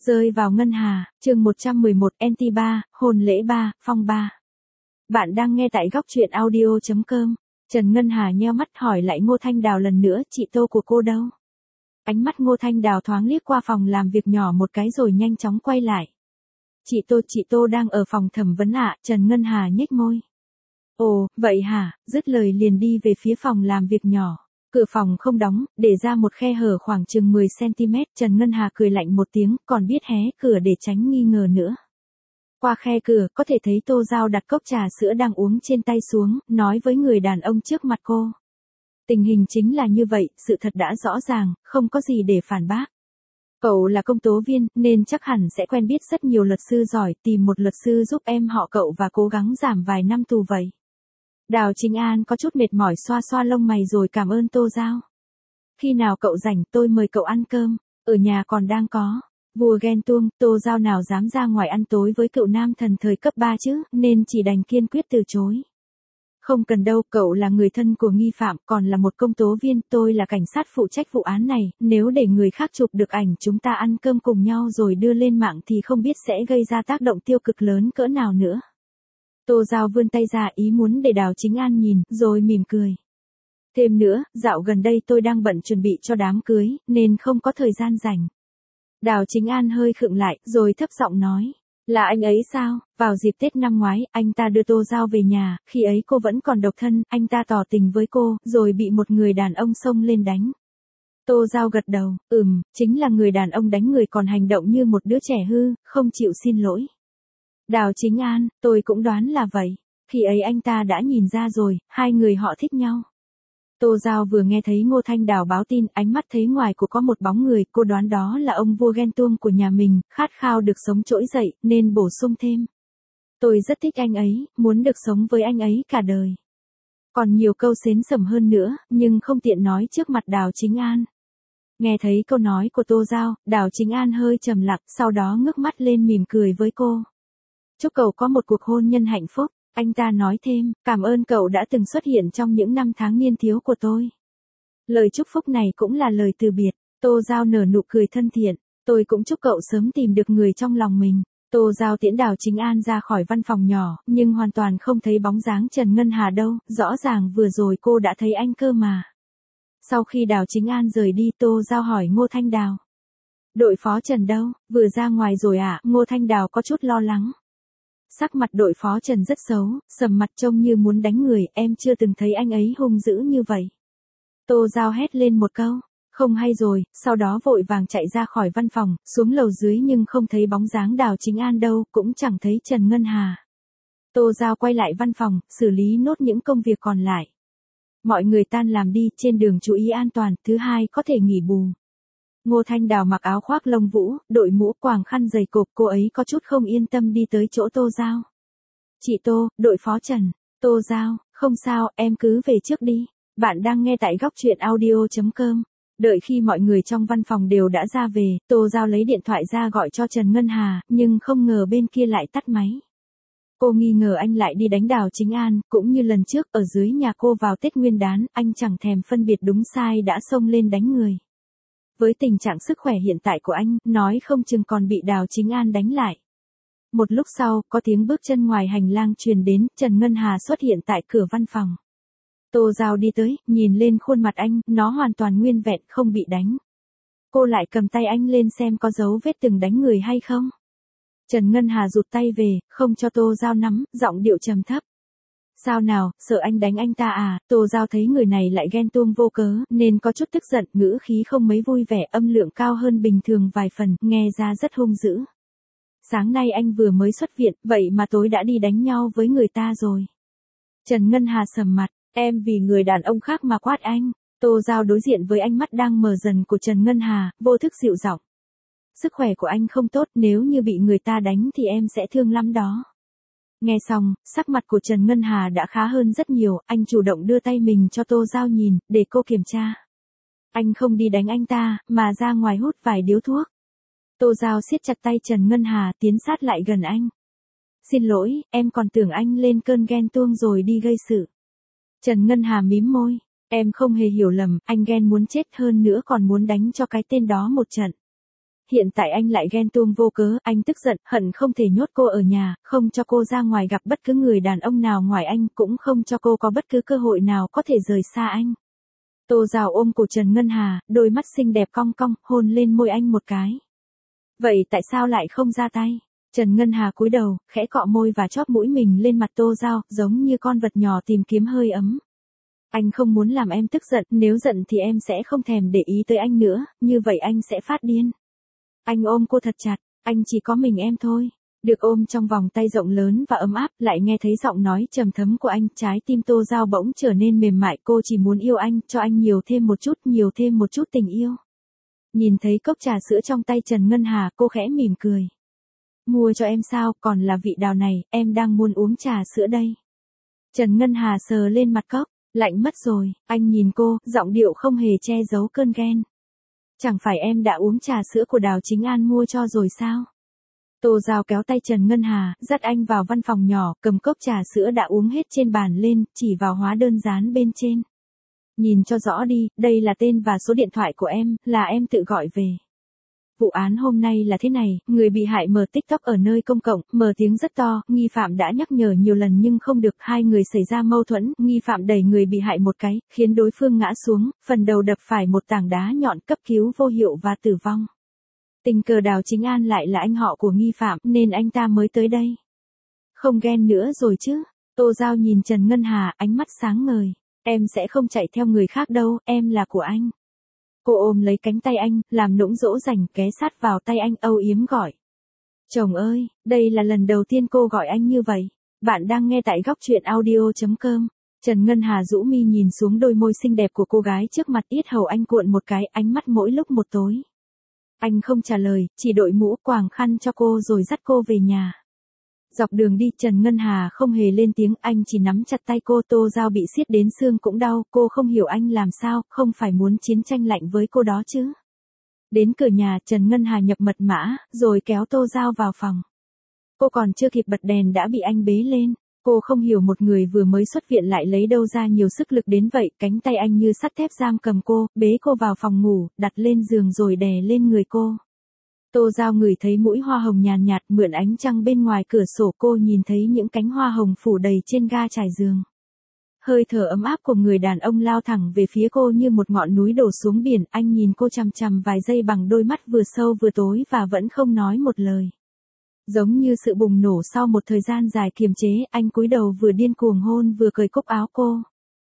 Rơi vào ngân hà, chương 111 NT3, hôn lễ 3, phong 3. Bạn đang nghe tại góc truyện audio.com. Trần Ngân Hà nheo mắt hỏi lại Ngô Thanh Đào lần nữa, chị Tô của cô đâu? Ánh mắt Ngô Thanh Đào thoáng liếc qua phòng làm việc nhỏ một cái rồi nhanh chóng quay lại. Chị Tô đang ở phòng thẩm vấn ạ, Trần Ngân Hà nhếch môi. Ồ, vậy hả, dứt lời liền đi về phía phòng làm việc nhỏ. Cửa phòng không đóng, để ra một khe hở khoảng chừng 10cm, Trần Ngân Hà cười lạnh một tiếng, còn biết hé cửa để tránh nghi ngờ nữa. Qua khe cửa, có thể thấy Tô Giao đặt cốc trà sữa đang uống trên tay xuống, nói với người đàn ông trước mặt cô. Tình hình chính là như vậy, sự thật đã rõ ràng, không có gì để phản bác. Cậu là công tố viên, nên chắc hẳn sẽ quen biết rất nhiều luật sư giỏi, tìm một luật sư giúp em họ cậu và cố gắng giảm vài năm tù vậy. Đào Chính An có chút mệt mỏi xoa xoa lông mày rồi cảm ơn Tô Giao. Khi nào cậu rảnh tôi mời cậu ăn cơm, ở nhà còn đang có. Vua ghen tuông, Tô Giao nào dám ra ngoài ăn tối với cựu nam thần thời cấp 3 chứ, nên chỉ đành kiên quyết từ chối. Không cần đâu, cậu là người thân của nghi phạm, còn là một công tố viên, tôi là cảnh sát phụ trách vụ án này, nếu để người khác chụp được ảnh chúng ta ăn cơm cùng nhau rồi đưa lên mạng thì không biết sẽ gây ra tác động tiêu cực lớn cỡ nào nữa. Tô Giao vươn tay ra ý muốn để Đào Chính An nhìn, rồi mỉm cười. Thêm nữa, dạo gần đây tôi đang bận chuẩn bị cho đám cưới, nên không có thời gian rảnh. Đào Chính An hơi khựng lại, rồi thấp giọng nói. Là anh ấy sao? Vào dịp Tết năm ngoái, anh ta đưa Tô Giao về nhà, khi ấy cô vẫn còn độc thân, anh ta tỏ tình với cô, rồi bị một người đàn ông xông lên đánh. Tô Giao gật đầu, chính là người đàn ông đánh người còn hành động như một đứa trẻ hư, không chịu xin lỗi. Đào Chính An, tôi cũng đoán là vậy. Khi ấy anh ta đã nhìn ra rồi, hai người họ thích nhau. Tô Giao vừa nghe thấy Ngô Thanh Đào báo tin, ánh mắt thấy ngoài của có một bóng người, cô đoán đó là ông vua ghen tuông của nhà mình, khát khao được sống trỗi dậy, nên bổ sung thêm. Tôi rất thích anh ấy, muốn được sống với anh ấy cả đời. Còn nhiều câu xến xẩm hơn nữa, nhưng không tiện nói trước mặt Đào Chính An. Nghe thấy câu nói của Tô Giao, Đào Chính An hơi trầm lặng, sau đó ngước mắt lên mỉm cười với cô. Chúc cậu có một cuộc hôn nhân hạnh phúc. Anh ta nói thêm, cảm ơn cậu đã từng xuất hiện trong những năm tháng niên thiếu của tôi. Lời chúc phúc này cũng là lời từ biệt. Tô Giao nở nụ cười thân thiện. Tôi cũng chúc cậu sớm tìm được người trong lòng mình. Tô Giao tiễn Đào Chính An ra khỏi văn phòng nhỏ, nhưng hoàn toàn không thấy bóng dáng Trần Ngân Hà đâu, rõ ràng vừa rồi cô đã thấy anh cơ mà. Sau khi Đào Chính An rời đi, Tô Giao hỏi Ngô Thanh Đào. Đội phó Trần đâu, vừa ra ngoài rồi à? Ngô Thanh Đào có chút lo lắng. Sắc mặt đội phó Trần rất xấu, sầm mặt trông như muốn đánh người, em chưa từng thấy anh ấy hung dữ như vậy. Tô Giao hét lên một câu, không hay rồi, sau đó vội vàng chạy ra khỏi văn phòng, xuống lầu dưới nhưng không thấy bóng dáng Đào Chính An đâu, cũng chẳng thấy Trần Ngân Hà. Tô Giao quay lại văn phòng, xử lý nốt những công việc còn lại. Mọi người tan làm đi, trên đường chú ý an toàn, thứ hai có thể nghỉ bù. Ngô Thanh Đào mặc áo khoác lông vũ, đội mũ quàng khăn dày cộp, cô ấy có chút không yên tâm đi tới chỗ Tô Giao. Chị Tô, đội phó Trần. Tô Giao, không sao, em cứ về trước đi. Bạn đang nghe tại góc truyện audio.com. Đợi khi mọi người trong văn phòng đều đã ra về, Tô Giao lấy điện thoại ra gọi cho Trần Ngân Hà, nhưng không ngờ bên kia lại tắt máy. Cô nghi ngờ anh lại đi đánh Đào Chính An, cũng như lần trước ở dưới nhà cô vào Tết Nguyên đán, anh chẳng thèm phân biệt đúng sai đã xông lên đánh người. Với tình trạng sức khỏe hiện tại của anh, nói không chừng còn bị Đào Chính An đánh lại. Một lúc sau, có tiếng bước chân ngoài hành lang truyền đến, Trần Ngân Hà xuất hiện tại cửa văn phòng. Tô Giao đi tới, nhìn lên khuôn mặt anh, nó hoàn toàn nguyên vẹn, không bị đánh. Cô lại cầm tay anh lên xem có dấu vết từng đánh người hay không. Trần Ngân Hà rụt tay về, không cho Tô Giao nắm, giọng điệu trầm thấp. Sao nào, sợ anh đánh anh ta à? Tô Giao thấy người này lại ghen tuông vô cớ, nên có chút tức giận, ngữ khí không mấy vui vẻ, âm lượng cao hơn bình thường vài phần, nghe ra rất hung dữ. Sáng nay anh vừa mới xuất viện, vậy mà tối đã đi đánh nhau với người ta rồi. Trần Ngân Hà sầm mặt, em vì người đàn ông khác mà quát anh. Tô Giao đối diện với ánh mắt đang mờ dần của Trần Ngân Hà, vô thức dịu giọng. Sức khỏe của anh không tốt, nếu như bị người ta đánh thì em sẽ thương lắm đó. Nghe xong, sắc mặt của Trần Ngân Hà đã khá hơn rất nhiều, anh chủ động đưa tay mình cho Tô Giao nhìn, để cô kiểm tra. Anh không đi đánh anh ta, mà ra ngoài hút vài điếu thuốc. Tô Giao siết chặt tay Trần Ngân Hà, tiến sát lại gần anh. Xin lỗi, em còn tưởng anh lên cơn ghen tuông rồi đi gây sự. Trần Ngân Hà mím môi, em không hề hiểu lầm, anh ghen muốn chết hơn nữa còn muốn đánh cho cái tên đó một trận. hiện tại anh lại ghen tuông vô cớ, anh tức giận, hận không thể nhốt cô ở nhà, không cho cô ra ngoài gặp bất cứ người đàn ông nào ngoài anh, cũng không cho cô có bất cứ cơ hội nào có thể rời xa anh. Tô Giao ôm cổ Trần Ngân Hà, đôi mắt xinh đẹp cong cong, hôn lên môi anh một cái. Vậy tại sao lại không ra tay? Trần Ngân Hà cúi đầu, khẽ cọ môi và chóp mũi mình lên mặt Tô Giao, giống như con vật nhỏ tìm kiếm hơi ấm. Anh không muốn làm em tức giận, nếu giận thì em sẽ không thèm để ý tới anh nữa, như vậy anh sẽ phát điên. Anh ôm cô thật chặt, anh chỉ có mình em thôi. Được ôm trong vòng tay rộng lớn và ấm áp, lại nghe thấy giọng nói trầm thấm của anh, trái tim Tô Giao bỗng trở nên mềm mại, cô chỉ muốn yêu anh, cho anh nhiều thêm một chút tình yêu. Nhìn thấy cốc trà sữa trong tay Trần Ngân Hà, cô khẽ mỉm cười. Mua cho em sao, còn là vị đào này, em đang muốn uống trà sữa đây. Trần Ngân Hà sờ lên mặt cốc, lạnh mất rồi, anh nhìn cô, giọng điệu không hề che giấu cơn ghen. Chẳng phải em đã uống trà sữa của Đào Chính An mua cho rồi sao? Tô Giao kéo tay Trần Ngân Hà, dắt anh vào văn phòng nhỏ, cầm cốc trà sữa đã uống hết trên bàn lên, chỉ vào hóa đơn dán bên trên. Nhìn cho rõ đi, đây là tên và số điện thoại của em, là em tự gọi về. Vụ án hôm nay là thế này, người bị hại mở TikTok ở nơi công cộng, mở tiếng rất to, nghi phạm đã nhắc nhở nhiều lần nhưng không được, hai người xảy ra mâu thuẫn, nghi phạm đẩy người bị hại một cái, khiến đối phương ngã xuống, phần đầu đập phải một tảng đá nhọn, cấp cứu vô hiệu và tử vong. Tình cờ Đào Chính An lại là anh họ của nghi phạm, nên anh ta mới tới đây. Không ghen nữa rồi chứ? Tô Giao nhìn Trần Ngân Hà, ánh mắt sáng ngời. Em sẽ không chạy theo người khác đâu, em là của anh. Cô ôm lấy cánh tay anh, làm nũng dỗ dành, ghé sát vào tay anh, âu yếm gọi. Chồng ơi, đây là lần đầu tiên cô gọi anh như vậy. Bạn đang nghe tại góc truyện audio.com. Trần Ngân Hà rũ mi nhìn xuống đôi môi xinh đẹp của cô gái trước mặt, yết hầu anh cuộn một cái, ánh mắt mỗi lúc một tối. Anh không trả lời, chỉ đội mũ quàng khăn cho cô rồi dắt cô về nhà. Dọc đường đi Trần Ngân Hà không hề lên tiếng, anh chỉ nắm chặt tay cô. Tô Giao bị siết đến xương cũng đau, cô không hiểu anh làm sao, không phải muốn chiến tranh lạnh với cô đó chứ. Đến cửa nhà Trần Ngân Hà nhập mật mã, rồi kéo Tô Giao vào phòng. Cô còn chưa kịp bật đèn đã bị anh bế lên. Cô không hiểu một người vừa mới xuất viện lại lấy đâu ra nhiều sức lực đến vậy, cánh tay anh như sắt thép giam cầm cô, bế cô vào phòng ngủ, đặt lên giường rồi đè lên người cô. Tô Giao ngửi thấy mũi hoa hồng nhàn nhạt, mượn ánh trăng bên ngoài cửa sổ cô nhìn thấy những cánh hoa hồng phủ đầy trên ga trải giường. Hơi thở ấm áp của người đàn ông lao thẳng về phía cô như một ngọn núi đổ xuống biển, anh nhìn cô chằm chằm vài giây bằng đôi mắt vừa sâu vừa tối và vẫn không nói một lời. Giống như sự bùng nổ sau một thời gian dài kiềm chế, anh cúi đầu vừa điên cuồng hôn vừa cởi cúc áo cô.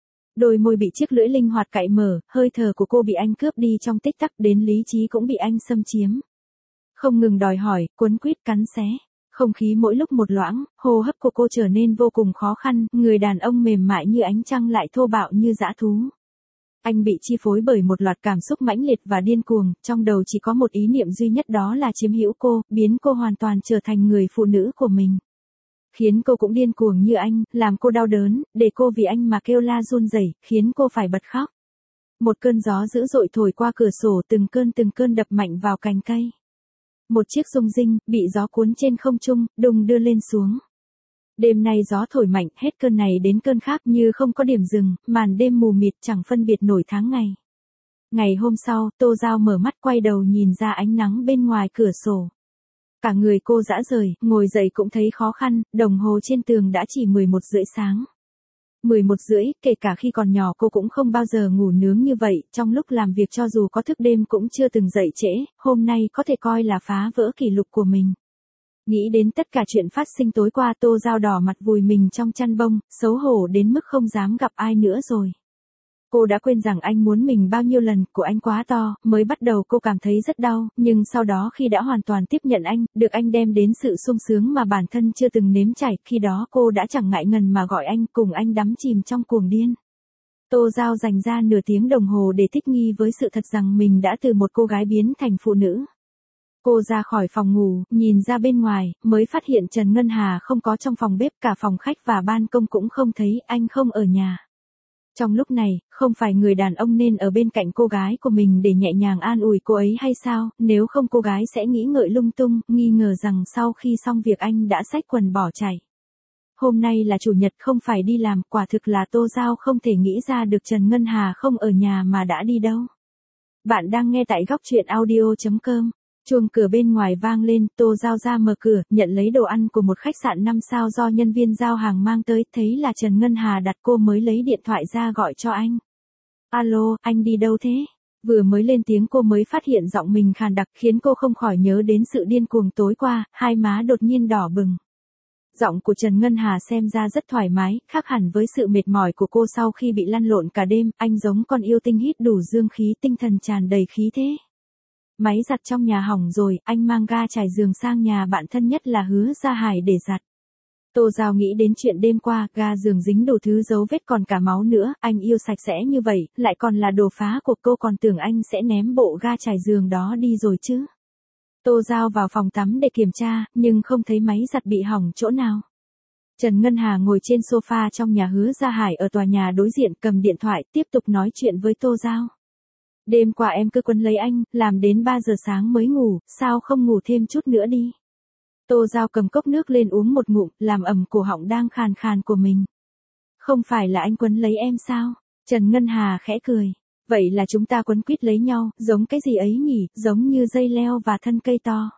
Đôi môi bị chiếc lưỡi linh hoạt cạy mở, hơi thở của cô bị anh cướp đi trong tích tắc, đến lý trí cũng bị anh xâm chiếm. Không ngừng đòi hỏi, quấn quýt cắn xé. Không khí mỗi lúc một loãng, hô hấp của cô trở nên vô cùng khó khăn, người đàn ông mềm mại như ánh trăng lại thô bạo như dã thú. Anh bị chi phối bởi một loạt cảm xúc mãnh liệt và điên cuồng, trong đầu chỉ có một ý niệm duy nhất, đó là chiếm hữu cô, biến cô hoàn toàn trở thành người phụ nữ của mình. Khiến cô cũng điên cuồng như anh, làm cô đau đớn, để cô vì anh mà kêu la run rẩy, khiến cô phải bật khóc. Một cơn gió dữ dội thổi qua cửa sổ, từng cơn đập mạnh vào cành cây. Một chiếc rung rinh, bị gió cuốn trên không trung, đùng đưa lên xuống. Đêm nay gió thổi mạnh, hết cơn này đến cơn khác như không có điểm dừng, màn đêm mù mịt chẳng phân biệt nổi tháng ngày. Ngày hôm sau, Tô Giao mở mắt quay đầu nhìn ra ánh nắng bên ngoài cửa sổ. Cả người cô rã rời, ngồi dậy cũng thấy khó khăn, đồng hồ trên tường đã chỉ 11:30 sáng. 11:30, kể cả khi còn nhỏ cô cũng không bao giờ ngủ nướng như vậy, trong lúc làm việc cho dù có thức đêm cũng chưa từng dậy trễ, hôm nay có thể coi là phá vỡ kỷ lục của mình. Nghĩ đến tất cả chuyện phát sinh tối qua, Tô Giao đỏ mặt vùi mình trong chăn bông, xấu hổ đến mức không dám gặp ai nữa rồi. Cô đã quên rằng anh muốn mình bao nhiêu lần, của anh quá to, mới bắt đầu cô cảm thấy rất đau, nhưng sau đó khi đã hoàn toàn tiếp nhận anh, được anh đem đến sự sung sướng mà bản thân chưa từng nếm trải, khi đó cô đã chẳng ngại ngần mà gọi anh, cùng anh đắm chìm trong cuồng điên. Tô Giao dành ra nửa tiếng đồng hồ để thích nghi với sự thật rằng mình đã từ một cô gái biến thành phụ nữ. Cô ra khỏi phòng ngủ, nhìn ra bên ngoài, mới phát hiện Trần Ngân Hà không có trong phòng bếp, cả phòng khách và ban công cũng không thấy, anh không ở nhà. Trong lúc này, không phải người đàn ông nên ở bên cạnh cô gái của mình để nhẹ nhàng an ủi cô ấy hay sao, nếu không cô gái sẽ nghĩ ngợi lung tung, nghi ngờ rằng sau khi xong việc anh đã xách quần bỏ chạy. Hôm nay là chủ nhật không phải đi làm, quả thực là Tô Giao không thể nghĩ ra được Trần Ngân Hà không ở nhà mà đã đi đâu. Bạn đang nghe tại góc truyện audio.com. Chuông cửa bên ngoài vang lên, Tô Giao ra mở cửa, nhận lấy đồ ăn của một khách sạn 5 sao do nhân viên giao hàng mang tới, thấy là Trần Ngân Hà đặt cô mới lấy điện thoại ra gọi cho anh. Alo, anh đi đâu thế? Vừa mới lên tiếng cô mới phát hiện giọng mình khàn đặc khiến cô không khỏi nhớ đến sự điên cuồng tối qua, hai má đột nhiên đỏ bừng. Giọng của Trần Ngân Hà xem ra rất thoải mái, khác hẳn với sự mệt mỏi của cô sau khi bị lăn lộn cả đêm, anh giống con yêu tinh hít đủ dương khí, tinh thần tràn đầy khí thế. Máy giặt trong nhà hỏng rồi, anh mang ga trải giường sang nhà bạn thân nhất là Hứa Gia Hải để giặt. Tô Giao nghĩ đến chuyện đêm qua, ga giường dính đủ thứ dấu vết còn cả máu nữa, anh yêu sạch sẽ như vậy, lại còn là đồ phá của cô, còn tưởng anh sẽ ném bộ ga trải giường đó đi rồi chứ. Tô Giao vào phòng tắm để kiểm tra, nhưng không thấy máy giặt bị hỏng chỗ nào. Trần Ngân Hà ngồi trên sofa trong nhà Hứa Gia Hải ở tòa nhà đối diện, cầm điện thoại, tiếp tục nói chuyện với Tô Giao. Đêm qua em cứ quấn lấy anh, làm đến 3 giờ sáng mới ngủ, sao không ngủ thêm chút nữa đi. Tô Giao cầm cốc nước lên uống một ngụm, làm ẩm cổ họng đang khàn khàn của mình. Không phải là anh quấn lấy em sao? Trần Ngân Hà khẽ cười. Vậy là chúng ta quấn quýt lấy nhau, giống cái gì ấy nhỉ, giống như dây leo và thân cây to.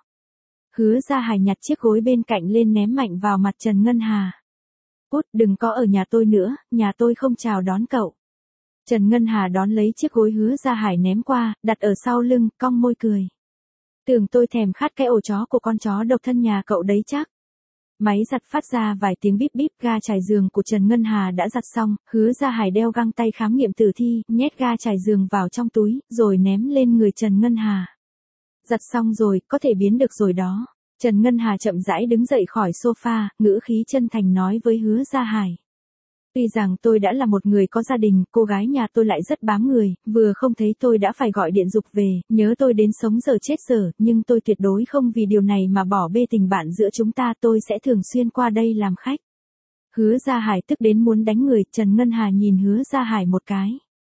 Hứa Gia Hải nhặt chiếc gối bên cạnh lên ném mạnh vào mặt Trần Ngân Hà. Cút, đừng có ở nhà tôi nữa, nhà tôi không chào đón cậu. Trần Ngân Hà đón lấy chiếc gối Hứa Gia Hải ném qua, đặt ở sau lưng, cong môi cười. Tưởng tôi thèm khát cái ổ chó của con chó độc thân nhà cậu đấy chắc. Máy giặt phát ra vài tiếng bíp bíp, ga trải giường của Trần Ngân Hà đã giặt xong, Hứa Gia Hải đeo găng tay khám nghiệm tử thi, nhét ga trải giường vào trong túi, rồi ném lên người Trần Ngân Hà. Giặt xong rồi, có thể biến được rồi đó. Trần Ngân Hà chậm rãi đứng dậy khỏi sofa, ngữ khí chân thành nói với Hứa Gia Hải. Tuy rằng tôi đã là một người có gia đình, cô gái nhà tôi lại rất bám người, vừa không thấy tôi đã phải gọi điện giục về, nhớ tôi đến sống giờ chết giờ, nhưng tôi tuyệt đối không vì điều này mà bỏ bê tình bạn giữa chúng ta, tôi sẽ thường xuyên qua đây làm khách. Hứa Gia Hải tức đến muốn đánh người, Trần Ngân Hà nhìn Hứa Gia Hải một cái.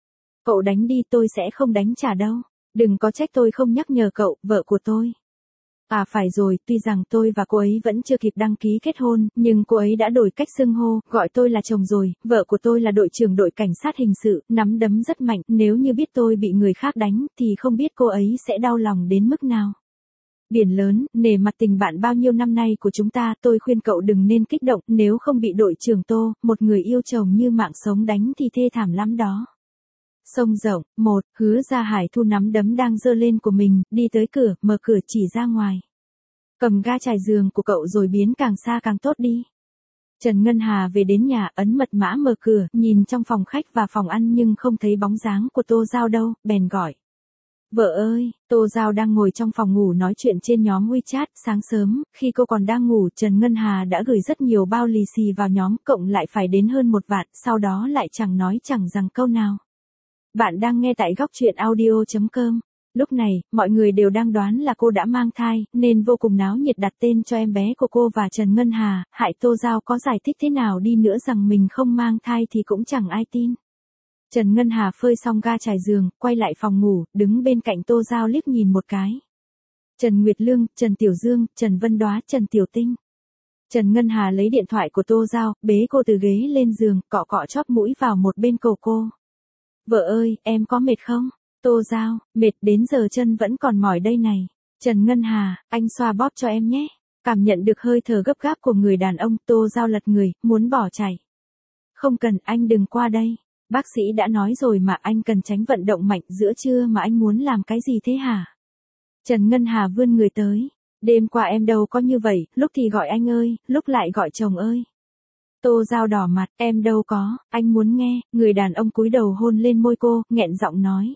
Cậu đánh đi, tôi sẽ không đánh trả đâu. Đừng có trách tôi không nhắc nhở cậu, vợ của tôi. À phải rồi, tuy rằng tôi và cô ấy vẫn chưa kịp đăng ký kết hôn, nhưng cô ấy đã đổi cách xưng hô, gọi tôi là chồng rồi, vợ của tôi là đội trưởng đội cảnh sát hình sự, nắm đấm rất mạnh, nếu như biết tôi bị người khác đánh, thì không biết cô ấy sẽ đau lòng đến mức nào. Biển lớn, nể mặt tình bạn bao nhiêu năm nay của chúng ta, tôi khuyên cậu đừng nên kích động, nếu không bị đội trưởng Tô, một người yêu chồng như mạng sống đánh thì thê thảm lắm đó. Sông rộng, Hứa Gia Hải thu nắm đấm đang giơ lên của mình, đi tới cửa, mở cửa chỉ ra ngoài. Cầm ga trải giường của cậu rồi biến càng xa càng tốt đi. Trần Ngân Hà về đến nhà, ấn mật mã mở cửa, nhìn trong phòng khách và phòng ăn nhưng không thấy bóng dáng của Tô Giao đâu, bèn gọi. Vợ ơi, Tô Giao đang ngồi trong phòng ngủ nói chuyện trên nhóm WeChat, sáng sớm, khi cô còn đang ngủ, Trần Ngân Hà đã gửi rất nhiều bao lì xì vào nhóm, cộng lại phải đến hơn 1 vạn, sau đó lại chẳng nói chẳng rằng câu nào. Bạn đang nghe tại góc truyện audio.com. Lúc này, mọi người đều đang đoán là cô đã mang thai, nên vô cùng náo nhiệt đặt tên cho em bé của cô và Trần Ngân Hà, hại Tô Giao có giải thích thế nào đi nữa rằng mình không mang thai thì cũng chẳng ai tin. Trần Ngân Hà phơi xong ga trải giường, quay lại phòng ngủ, đứng bên cạnh Tô Giao liếc nhìn một cái. Trần Nguyệt Lương, Trần Tiểu Dương, Trần Vân Đoá, Trần Tiểu Tinh. Trần Ngân Hà lấy điện thoại của Tô Giao, bế cô từ ghế lên giường, cọ cọ chóp mũi vào một bên cổ cô. Vợ ơi, em có mệt không? Tô Giao, mệt đến giờ chân vẫn còn mỏi đây này. Trần Ngân Hà, anh xoa bóp cho em nhé. Cảm nhận được hơi thở gấp gáp của người đàn ông, Tô Giao lật người, muốn bỏ chạy. Không cần, anh đừng qua đây. Bác sĩ đã nói rồi mà, anh cần tránh vận động mạnh, giữa trưa mà anh muốn làm cái gì thế hả? Trần Ngân Hà vươn người tới. Đêm qua em đâu có như vậy, lúc thì gọi anh ơi, lúc lại gọi chồng ơi. Tô Giao đỏ mặt, em đâu có, anh muốn nghe. Người đàn ông cúi đầu hôn lên môi cô, nghẹn giọng nói.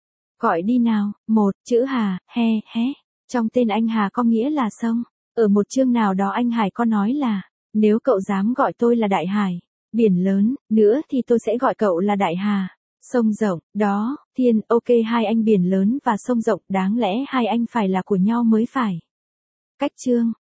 Gọi đi nào, chữ Hà, he. Trong tên anh Hà có nghĩa là sông. Ở một chương nào đó anh Hải có nói là, nếu cậu dám gọi tôi là Đại Hải, biển lớn, nữa thì tôi sẽ gọi cậu là Đại Hà. Sông rộng, đó, thiên, ok, hai anh biển lớn và sông rộng, đáng lẽ hai anh phải là của nhau mới phải. Cách chương.